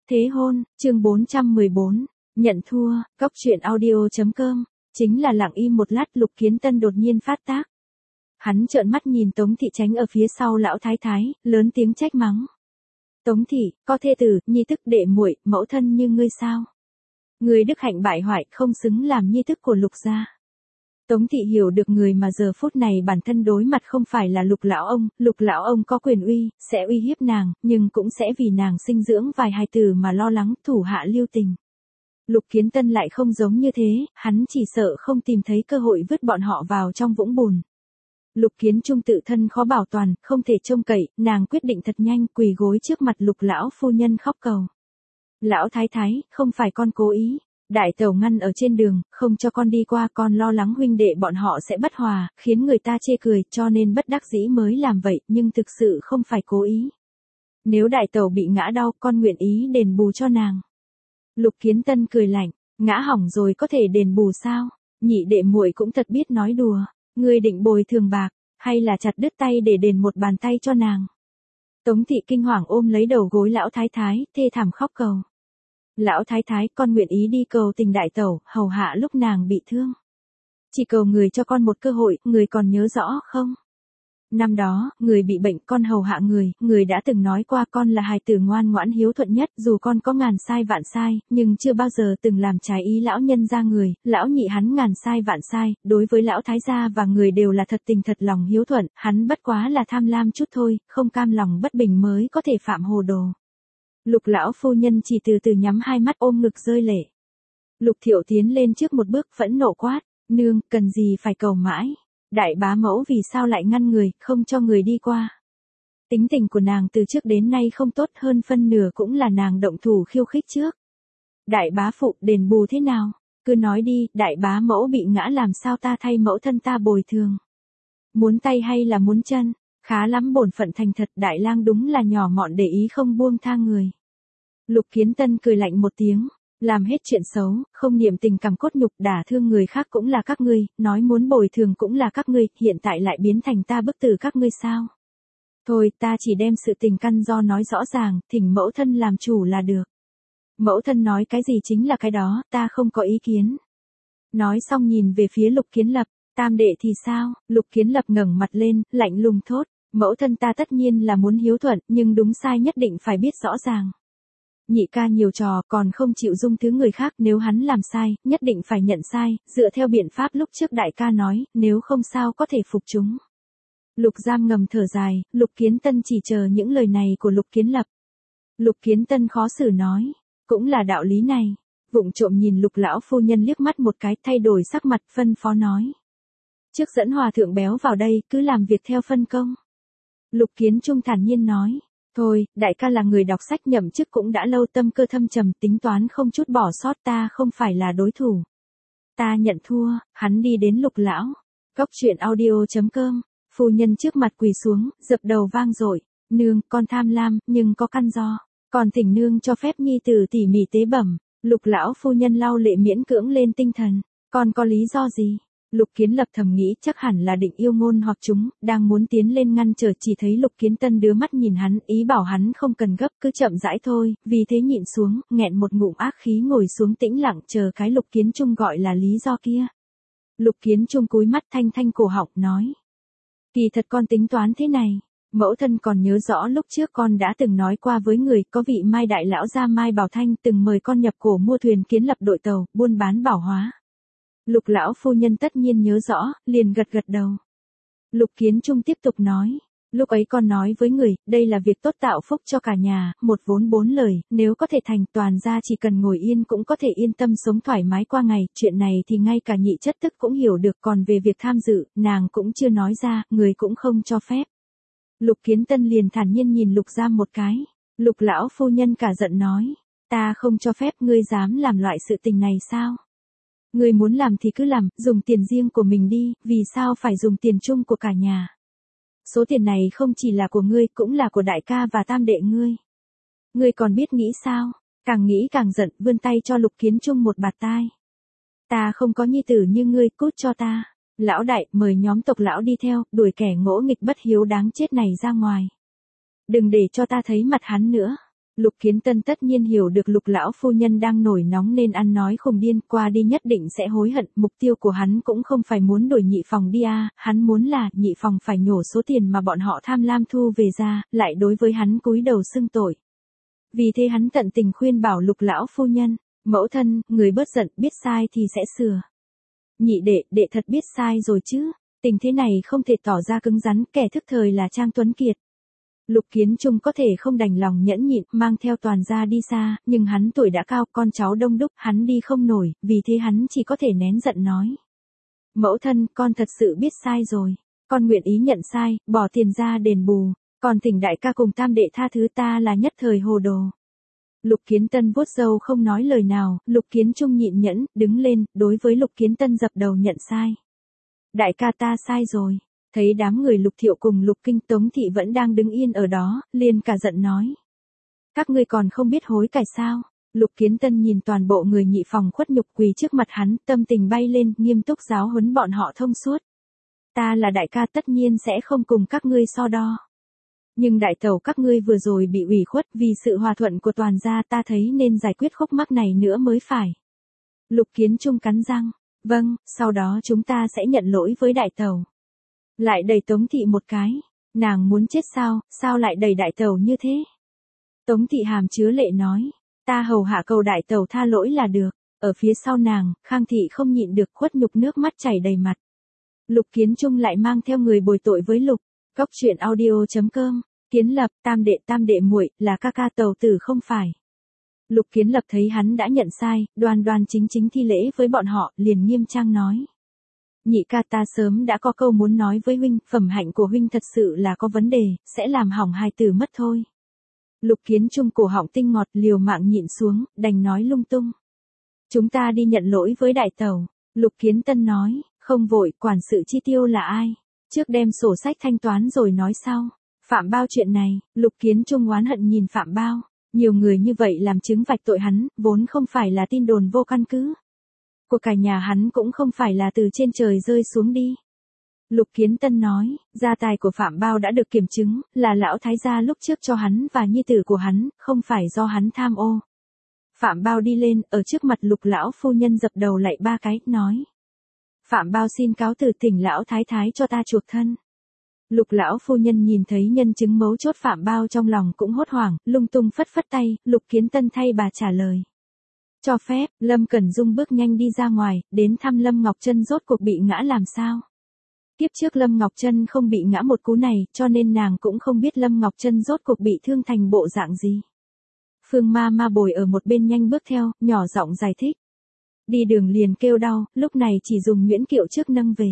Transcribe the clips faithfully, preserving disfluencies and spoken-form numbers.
Thế hôn, chương bốn trăm mười bốn, nhận thua, Cóc truyện audio chấm com, chính là lặng im một lát Lục Kiến Tân đột nhiên phát tác. Hắn trợn mắt nhìn Tống Thị Chánh ở phía sau lão thái thái, lớn tiếng trách mắng. Tống Thị, có thê tử, nhi tức đệ muội, mẫu thân như ngươi sao? Ngươi đức hạnh bại hoại không xứng làm nhi tức của Lục gia. Tống Thị hiểu được người mà giờ phút này bản thân đối mặt không phải là Lục lão ông, Lục lão ông có quyền uy, sẽ uy hiếp nàng, nhưng cũng sẽ vì nàng sinh dưỡng vài hài tử mà lo lắng, thủ hạ lưu tình. Lục Kiến Tân lại không giống như thế, hắn chỉ sợ không tìm thấy cơ hội vứt bọn họ vào trong vũng bùn. Lục Kiến Trung tự thân khó bảo toàn, không thể trông cậy, nàng quyết định thật nhanh, quỳ gối trước mặt Lục lão phu nhân khóc cầu. Lão thái thái, không phải con cố ý. Đại tẩu ngăn ở trên đường, không cho con đi qua, con lo lắng huynh đệ bọn họ sẽ bất hòa, khiến người ta chê cười, cho nên bất đắc dĩ mới làm vậy, nhưng thực sự không phải cố ý. Nếu đại tẩu bị ngã đau, con nguyện ý đền bù cho nàng. Lục Kiến Tân cười lạnh, ngã hỏng rồi có thể đền bù sao? Nhị đệ muội cũng thật biết nói đùa, ngươi định bồi thường bạc, hay là chặt đứt tay để đền một bàn tay cho nàng? Tống Thị kinh hoàng ôm lấy đầu gối lão thái thái, thê thảm khóc cầu. Lão thái thái, con nguyện ý đi cầu tình đại tẩu, hầu hạ lúc nàng bị thương. Chỉ cầu người cho con một cơ hội, người còn nhớ rõ không? Năm đó, người bị bệnh, con hầu hạ người, người đã từng nói qua con là hài tử ngoan ngoãn hiếu thuận nhất, dù con có ngàn sai vạn sai, nhưng chưa bao giờ từng làm trái ý lão nhân gia người, lão nhị hắn ngàn sai vạn sai, đối với lão thái gia và người đều là thật tình thật lòng hiếu thuận, hắn bất quá là tham lam chút thôi, không cam lòng bất bình mới có thể phạm hồ đồ. Lục lão phu nhân chỉ từ từ nhắm hai mắt ôm ngực rơi lệ. Lục Thiệu tiến lên trước một bước phẫn nộ quát, nương, cần gì phải cầu mãi. Đại bá mẫu vì sao lại ngăn người, không cho người đi qua. Tính tình của nàng từ trước đến nay không tốt, hơn phân nửa cũng là nàng động thủ khiêu khích trước. Đại bá phụ, đền bù thế nào? Cứ nói đi, đại bá mẫu bị ngã làm sao ta thay mẫu thân ta bồi thường. Muốn tay hay là muốn chân? Khá lắm bổn phận thành thật, đại lang đúng là nhỏ mọn để ý không buông tha người. Lục Kiến Tân cười lạnh một tiếng, làm hết chuyện xấu, không niệm tình cảm cốt nhục, đả thương người khác cũng là các ngươi, nói muốn bồi thường cũng là các ngươi, hiện tại lại biến thành ta bức tử các ngươi sao? Thôi, ta chỉ đem sự tình căn do nói rõ ràng, thỉnh mẫu thân làm chủ là được. Mẫu thân nói cái gì chính là cái đó, ta không có ý kiến. Nói xong nhìn về phía Lục Kiến Lập, tam đệ thì sao? Lục Kiến Lập ngẩng mặt lên, lạnh lùng thốt, mẫu thân ta tất nhiên là muốn hiếu thuận, nhưng đúng sai nhất định phải biết rõ ràng. Nhị ca nhiều trò, còn không chịu dung thứ người khác, nếu hắn làm sai, nhất định phải nhận sai, dựa theo biện pháp lúc trước đại ca nói, nếu không sao có thể phục chúng. Lục Giam ngầm thở dài, Lục Kiến Tân chỉ chờ những lời này của Lục Kiến Lập. Lục Kiến Tân khó xử nói, cũng là đạo lý này. Vụng trộm nhìn Lục lão phu nhân liếc mắt một cái, thay đổi sắc mặt, phân phó nói. Trước dẫn hòa thượng béo vào đây, cứ làm việc theo phân công. Lục Kiến Trung thản nhiên nói. Thôi, đại ca là người đọc sách, nhậm chức cũng đã lâu, tâm cơ thâm trầm, tính toán không chút bỏ sót, ta không phải là đối thủ. Ta nhận thua. Hắn đi đến Lục lão. Cóc truyện audio chấm com, phu nhân trước mặt quỳ xuống, dập đầu vang dội. Nương, con tham lam, nhưng có căn do. Còn thỉnh nương cho phép nhi tử tỉ mỉ tế bẩm. Lục lão phu nhân lau lệ miễn cưỡng lên tinh thần. Còn có lý do gì? Lục Kiến Lập thầm nghĩ chắc hẳn là định yêu ngôn hoặc chúng, đang muốn tiến lên ngăn trở, chỉ thấy Lục Kiến Tân đưa mắt nhìn hắn, ý bảo hắn không cần gấp, cứ chậm rãi thôi, vì thế nhịn xuống, nghẹn một ngụm ác khí ngồi xuống tĩnh lặng chờ cái Lục Kiến Trung gọi là lý do kia. Lục Kiến Trung cúi mắt thanh thanh cổ họng nói. Kỳ thật con tính toán thế này, mẫu thân còn nhớ rõ lúc trước con đã từng nói qua với người, có vị Mai đại lão gia Mai Bảo Thanh từng mời con nhập cổ mua thuyền kiến lập đội tàu, buôn bán bảo hóa. Lục lão phu nhân tất nhiên nhớ rõ, liền gật gật đầu. Lục Kiến Trung tiếp tục nói, lúc ấy con nói với người, đây là việc tốt tạo phúc cho cả nhà, một vốn bốn lời, nếu có thể thành, toàn gia chỉ cần ngồi yên cũng có thể yên tâm sống thoải mái qua ngày, chuyện này thì ngay cả nhị chất tức cũng hiểu được, còn về việc tham dự, nàng cũng chưa nói ra, người cũng không cho phép. Lục Kiến Tân liền thản nhiên nhìn Lục Giam một cái, Lục lão phu nhân cả giận nói, ta không cho phép, ngươi dám làm loại sự tình này sao? Ngươi muốn làm thì cứ làm, dùng tiền riêng của mình đi, vì sao phải dùng tiền chung của cả nhà? Số tiền này không chỉ là của ngươi, cũng là của đại ca và tam đệ ngươi. Ngươi còn biết nghĩ sao? Càng nghĩ càng giận, vươn tay cho Lục Kiến Trung một bạt tai. Ta không có nhi tử như ngươi, cút cho ta. Lão đại, mời nhóm tộc lão đi theo, đuổi kẻ ngỗ nghịch bất hiếu đáng chết này ra ngoài. Đừng để cho ta thấy mặt hắn nữa. Lục Kiến Tân tất nhiên hiểu được Lục lão phu nhân đang nổi nóng nên ăn nói khùng điên, qua đi nhất định sẽ hối hận, mục tiêu của hắn cũng không phải muốn đuổi nhị phòng đi à, hắn muốn là nhị phòng phải nhổ số tiền mà bọn họ tham lam thu về ra, lại đối với hắn cúi đầu xưng tội. Vì thế hắn tận tình khuyên bảo Lục lão phu nhân, mẫu thân, người bớt giận, biết sai thì sẽ sửa. Nhị đệ, đệ thật biết sai rồi chứ, tình thế này không thể tỏ ra cứng rắn, kẻ thức thời là Trang Tuấn Kiệt. Lục Kiến Trung có thể không đành lòng nhẫn nhịn, mang theo toàn gia đi xa, nhưng hắn tuổi đã cao, con cháu đông đúc, hắn đi không nổi, vì thế hắn chỉ có thể nén giận nói. Mẫu thân, con thật sự biết sai rồi, con nguyện ý nhận sai, bỏ tiền ra đền bù, còn thỉnh đại ca cùng tam đệ tha thứ ta là nhất thời hồ đồ. Lục Kiến Tân vuốt râu không nói lời nào, Lục Kiến Trung nhịn nhẫn, đứng lên, đối với Lục Kiến Tân dập đầu nhận sai. Đại ca ta sai rồi. Thấy đám người Lục Thiệu cùng Lục Kinh Tống Thị vẫn đang đứng yên ở đó, liền cả giận nói. Các ngươi còn không biết hối cải sao? Lục Kiến Tân nhìn toàn bộ người nhị phòng khuất nhục quỳ trước mặt hắn, tâm tình bay lên, nghiêm túc giáo huấn bọn họ thông suốt. Ta là đại ca tất nhiên sẽ không cùng các ngươi so đo. Nhưng đại tẩu các ngươi vừa rồi bị ủy khuất vì sự hòa thuận của toàn gia, ta thấy nên giải quyết khúc mắc này nữa mới phải. Lục Kiến Trung cắn răng. Vâng, sau đó chúng ta sẽ nhận lỗi với đại tẩu. Lại đẩy Tống Thị một cái. Nàng muốn chết sao, sao lại đẩy đại tẩu như thế? Tống Thị hàm chứa lệ nói. Ta hầu hạ cầu đại tẩu tha lỗi là được. Ở phía sau nàng, Khang Thị không nhịn được khuất nhục nước mắt chảy đầy mặt. Lục Kiến Trung lại mang theo người bồi tội với Lục. Cóc truyện audio chấm com. Kiến Lập, tam đệ tam đệ muội là ca ca tẩu tử không phải. Lục Kiến Lập thấy hắn đã nhận sai, đoan đoan chính chính thi lễ với bọn họ, liền nghiêm trang nói. Nhị ca, ta sớm đã có câu muốn nói với huynh, phẩm hạnh của huynh thật sự là có vấn đề, sẽ làm hỏng hài tử mất thôi. Lục Kiến Trung cổ họng tinh ngọt, liều mạng nhịn xuống, đành nói lung tung. Chúng ta đi nhận lỗi với đại tẩu. Lục Kiến Tân nói, không vội, quản sự chi tiêu là ai? Trước đem sổ sách thanh toán rồi nói sau. Phạm Bao chuyện này, Lục Kiến Trung oán hận nhìn Phạm Bao. Nhiều người như vậy làm chứng vạch tội hắn, vốn không phải là tin đồn vô căn cứ. Của cả nhà hắn cũng không phải là từ trên trời rơi xuống đi. Lục Kiến Tân nói, gia tài của Phạm Bao đã được kiểm chứng, là lão thái gia lúc trước cho hắn và nhi tử của hắn, không phải do hắn tham ô. Phạm Bao đi lên, ở trước mặt Lục lão phu nhân dập đầu lạy ba cái, nói. Phạm Bao xin cáo từ, thỉnh lão thái thái cho ta chuộc thân. Lục lão phu nhân nhìn thấy nhân chứng mấu chốt Phạm Bao trong lòng cũng hốt hoảng, lung tung phất phất tay, Lục Kiến Tân thay bà trả lời. Cho phép, Lâm Cẩn Dung bước nhanh đi ra ngoài, đến thăm Lâm Ngọc Trân rốt cuộc bị ngã làm sao. Tiếp trước Lâm Ngọc Trân không bị ngã một cú này, cho nên nàng cũng không biết Lâm Ngọc Trân rốt cuộc bị thương thành bộ dạng gì. Phương Ma Ma bồi ở một bên nhanh bước theo, nhỏ giọng giải thích. Đi đường liền kêu đau, lúc này chỉ dùng nhuyễn kiệu trước nâng về.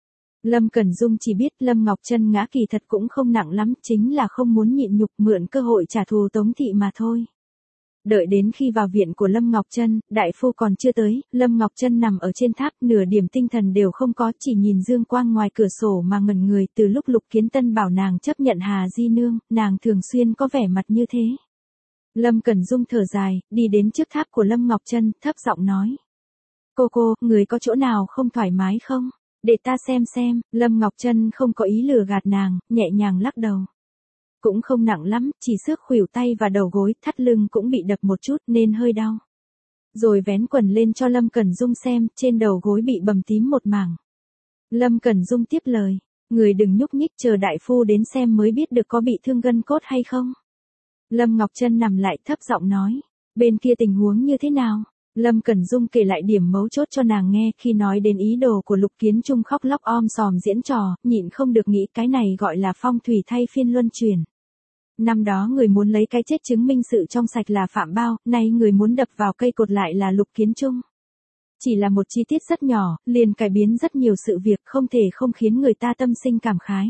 Lâm Cẩn Dung chỉ biết Lâm Ngọc Trân ngã kỳ thật cũng không nặng lắm, chính là không muốn nhịn nhục mượn cơ hội trả thù Tống Thị mà thôi. Đợi đến khi vào viện của Lâm Ngọc Trân, đại phu còn chưa tới, Lâm Ngọc Trân nằm ở trên tháp, nửa điểm tinh thần đều không có, chỉ nhìn dương quang ngoài cửa sổ mà ngẩn người. Từ lúc Lục Kiến Tân bảo nàng chấp nhận Hà Di Nương, nàng thường xuyên có vẻ mặt như thế. Lâm Cẩn Dung thở dài, đi đến trước tháp của Lâm Ngọc Trân, thấp giọng nói. Cô cô, người có chỗ nào không thoải mái không? Để ta xem xem. Lâm Ngọc Trân không có ý lừa gạt nàng, nhẹ nhàng lắc đầu. Cũng không nặng lắm, chỉ xước khuỷu tay và đầu gối, thắt lưng cũng bị đập một chút nên hơi đau. Rồi vén quần lên cho Lâm Cẩn Dung xem, trên đầu gối bị bầm tím một mảng. Lâm Cẩn Dung tiếp lời, người đừng nhúc nhích, chờ đại phu đến xem mới biết được có bị thương gân cốt hay không. Lâm Ngọc Trân nằm lại thấp giọng nói, bên kia tình huống như thế nào? Lâm Cẩn Dung kể lại điểm mấu chốt cho nàng nghe, khi nói đến ý đồ của Lục Kiến Trung khóc lóc om sòm diễn trò, nhịn không được nghĩ cái này gọi là phong thủy thay phiên luân chuyển. Năm đó người muốn lấy cái chết chứng minh sự trong sạch là Phạm Bao, nay người muốn đập vào cây cột lại là Lục Kiến Trung. Chỉ là một chi tiết rất nhỏ, liền cải biến rất nhiều sự việc, không thể không khiến người ta tâm sinh cảm khái.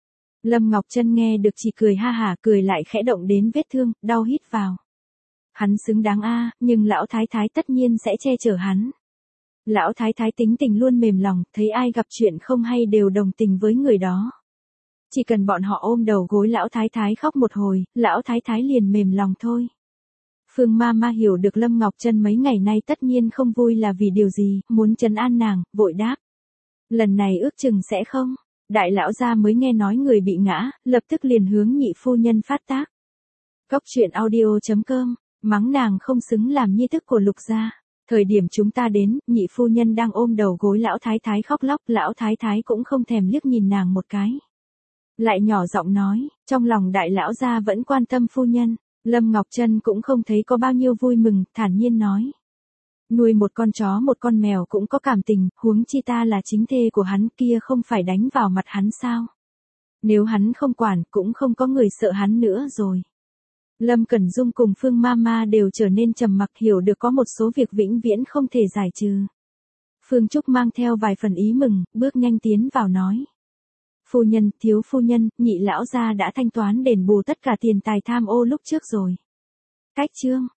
Lâm Ngọc Trân nghe được chỉ cười ha hả, cười lại khẽ động đến vết thương, đau hít vào. Hắn xứng đáng a, nhưng lão thái thái tất nhiên sẽ che chở hắn. Lão thái thái tính tình luôn mềm lòng, thấy ai gặp chuyện không hay đều đồng tình với người đó. Chỉ cần bọn họ ôm đầu gối lão thái thái khóc một hồi, lão thái thái liền mềm lòng thôi. Phương Ma Ma hiểu được Lâm Ngọc Trân mấy ngày nay tất nhiên không vui là vì điều gì, muốn trấn an nàng, vội đáp. Lần này ước chừng sẽ không. Đại lão gia mới nghe nói người bị ngã, lập tức liền hướng nhị phu nhân phát tác. Cóc truyện audio chấm com, mắng nàng không xứng làm nhi thức của Lục gia. Thời điểm chúng ta đến, nhị phu nhân đang ôm đầu gối lão thái thái khóc lóc, lão thái thái cũng không thèm liếc nhìn nàng một cái. Lại nhỏ giọng nói, trong lòng đại lão gia vẫn quan tâm phu nhân. Lâm Ngọc Trân cũng không thấy có bao nhiêu vui mừng, thản nhiên nói. Nuôi một con chó một con mèo cũng có cảm tình, huống chi ta là chính thê của hắn, kia không phải đánh vào mặt hắn sao? Nếu hắn không quản, cũng không có người sợ hắn nữa rồi. Lâm Cẩn Dung cùng Phương Mama đều trở nên trầm mặc, hiểu được có một số việc vĩnh viễn không thể giải trừ. Phương Trúc mang theo vài phần ý mừng, bước nhanh tiến vào nói. Phu nhân, thiếu phu nhân, nhị lão gia đã thanh toán đền bù tất cả tiền tài tham ô lúc trước rồi. Cách chương.